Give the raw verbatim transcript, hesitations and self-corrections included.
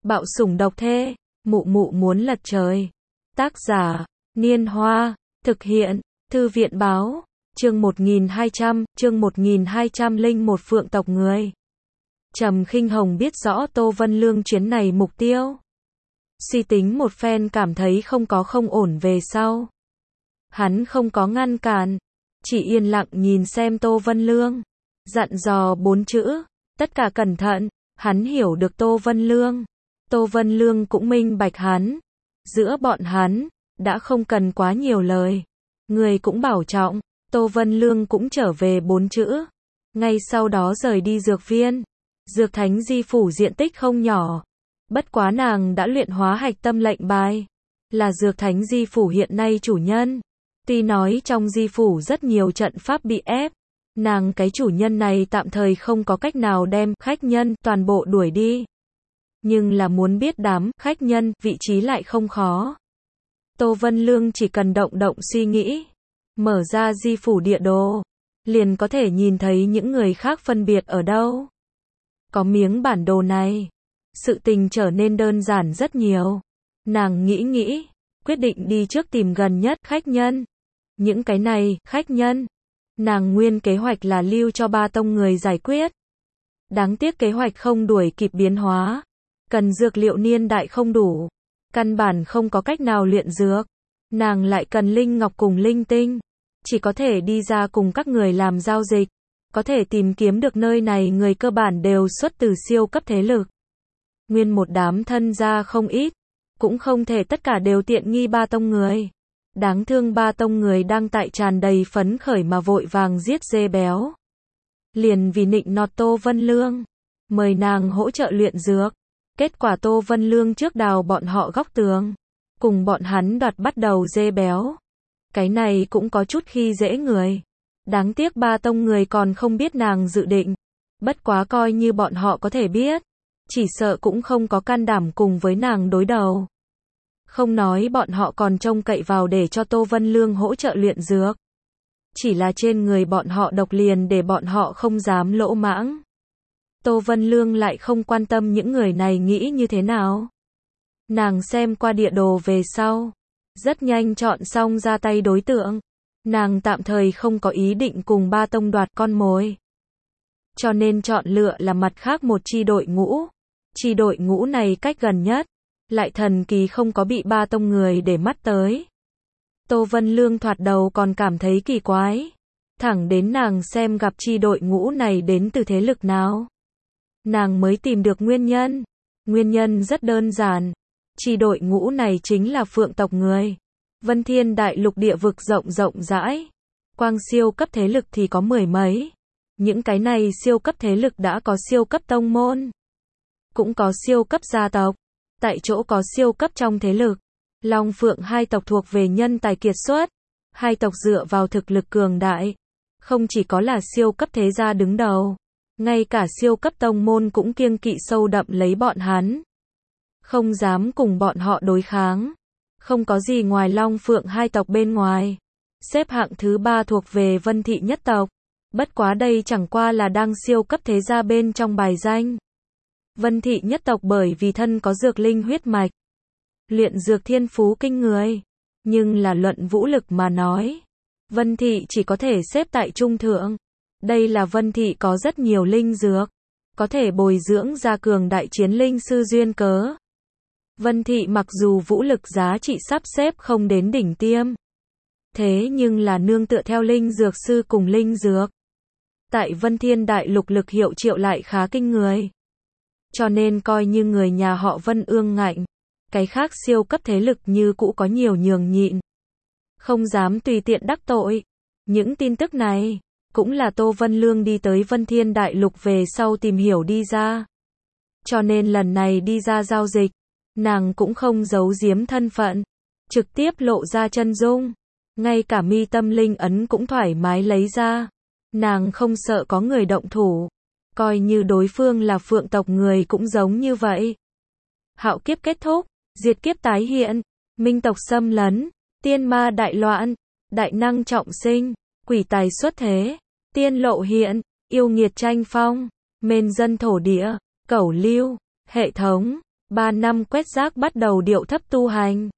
Bạo sủng độc thê, mụ mụ muốn lật trời. Tác giả, Niên Hoa, thực hiện, Thư viện Báo, chương một nghìn hai trăm, chương một nghìn hai trăm lẻ một Phượng tộc người. Trầm Khinh Hồng biết rõ Tô Vân Lương chuyến này mục tiêu. Suy tính một phen cảm thấy không có không ổn về sau. Hắn không có ngăn cản, chỉ yên lặng nhìn xem Tô Vân Lương. Dặn dò bốn chữ, tất cả cẩn thận, hắn hiểu được Tô Vân Lương. Tô Vân Lương cũng minh bạch hắn. Giữa bọn hắn, đã không cần quá nhiều lời. Người cũng bảo trọng, Tô Vân Lương cũng trở về bốn chữ. Ngay sau đó rời đi dược viên. Dược thánh di phủ diện tích không nhỏ. Bất quá nàng đã luyện hóa hạch tâm lệnh bài. Là dược thánh di phủ hiện nay chủ nhân. Tuy nói trong di phủ rất nhiều trận pháp bị ép. Nàng cái chủ nhân này tạm thời không có cách nào đem khách nhân toàn bộ đuổi đi. Nhưng là muốn biết đám khách nhân vị trí lại không khó. Tô Vân Lương chỉ cần động động suy nghĩ. Mở ra di phủ địa đồ. Liền có thể nhìn thấy những người khác phân biệt ở đâu. Có miếng bản đồ này. Sự tình trở nên đơn giản rất nhiều. Nàng nghĩ nghĩ. Quyết định đi trước tìm gần nhất khách nhân. Những cái này, khách nhân. Nàng nguyên kế hoạch là lưu cho ba tông người giải quyết. Đáng tiếc kế hoạch không đuổi kịp biến hóa. Cần dược liệu niên đại không đủ. Căn bản không có cách nào luyện dược. Nàng lại cần linh ngọc cùng linh tinh. Chỉ có thể đi ra cùng các người làm giao dịch. Có thể tìm kiếm được nơi này người cơ bản đều xuất từ siêu cấp thế lực. Nguyên một đám thân gia không ít. Cũng không thể tất cả đều tiện nghi ba tông người. Đáng thương ba tông người đang tại tràn đầy phấn khởi mà vội vàng giết dê béo. Liền vì nịnh nọt Tô Vân Lương. Mời nàng hỗ trợ luyện dược. Kết quả Tô Vân Lương trước đào bọn họ góc tường. Cùng bọn hắn đoạt bắt đầu dê béo. Cái này cũng có chút khi dễ người. Đáng tiếc ba tông người còn không biết nàng dự định. Bất quá coi như bọn họ có thể biết. Chỉ sợ cũng không có can đảm cùng với nàng đối đầu. Không nói bọn họ còn trông cậy vào để cho Tô Vân Lương hỗ trợ luyện dược. Chỉ là trên người bọn họ độc liền để bọn họ không dám lỗ mãng. Tô Vân Lương lại không quan tâm những người này nghĩ như thế nào. Nàng xem qua địa đồ về sau. Rất nhanh chọn xong ra tay đối tượng. Nàng tạm thời không có ý định cùng ba tông đoạt con mồi. Cho nên chọn lựa là mặt khác một chi đội ngũ. Chi đội ngũ này cách gần nhất. Lại thần kỳ không có bị ba tông người để mắt tới. Tô Vân Lương thoạt đầu còn cảm thấy kỳ quái. Thẳng đến nàng xem gặp chi đội ngũ này đến từ thế lực nào. Nàng mới tìm được nguyên nhân. Nguyên nhân rất đơn giản. Chi đội ngũ này chính là Phượng tộc người. Vân Thiên đại lục địa vực rộng rộng rãi. Quang siêu cấp thế lực thì có mười mấy. Những cái này siêu cấp thế lực đã có siêu cấp tông môn. Cũng có siêu cấp gia tộc. Tại chỗ có siêu cấp trong thế lực. Long Phượng hai tộc thuộc về nhân tài kiệt xuất. Hai tộc dựa vào thực lực cường đại. Không chỉ có là siêu cấp thế gia đứng đầu. Ngay cả siêu cấp tông môn cũng kiêng kỵ sâu đậm lấy bọn hắn. Không dám cùng bọn họ đối kháng. Không có gì ngoài Long Phượng hai tộc bên ngoài. Xếp hạng thứ ba thuộc về Vân Thị nhất tộc. Bất quá đây chẳng qua là đang siêu cấp thế gia bên trong bài danh. Vân Thị nhất tộc bởi vì thân có dược linh huyết mạch. Luyện dược thiên phú kinh người. Nhưng là luận vũ lực mà nói. Vân Thị chỉ có thể xếp tại trung thượng. Đây là Vân Thị có rất nhiều linh dược. Có thể bồi dưỡng ra cường đại chiến linh sư duyên cớ. Vân Thị mặc dù vũ lực giá trị sắp xếp không đến đỉnh tiêm. Thế nhưng là nương tựa theo linh dược sư cùng linh dược. Tại Vân Thiên đại lục lực hiệu triệu lại khá kinh người. Cho nên coi như người nhà họ Vân ương ngạnh. Cái khác siêu cấp thế lực như cũ có nhiều nhường nhịn. Không dám tùy tiện đắc tội. Những tin tức này. Cũng là Tô Vân Lương đi tới Vân Thiên đại lục về sau tìm hiểu đi ra. Cho nên lần này đi ra giao dịch. Nàng cũng không giấu giếm thân phận. Trực tiếp lộ ra chân dung. Ngay cả mi tâm linh ấn cũng thoải mái lấy ra. Nàng không sợ có người động thủ. Coi như đối phương là Phượng tộc người cũng giống như vậy. Hạo kiếp kết thúc. Diệt kiếp tái hiện. Minh tộc xâm lấn. Tiên ma đại loạn. Đại năng trọng sinh. Quỷ tài xuất thế. Tiên lộ hiện. Yêu nghiệt tranh phong. Mên dân thổ địa. Cẩu lưu. Hệ thống. Ba năm quét rác bắt đầu điệu thấp tu hành.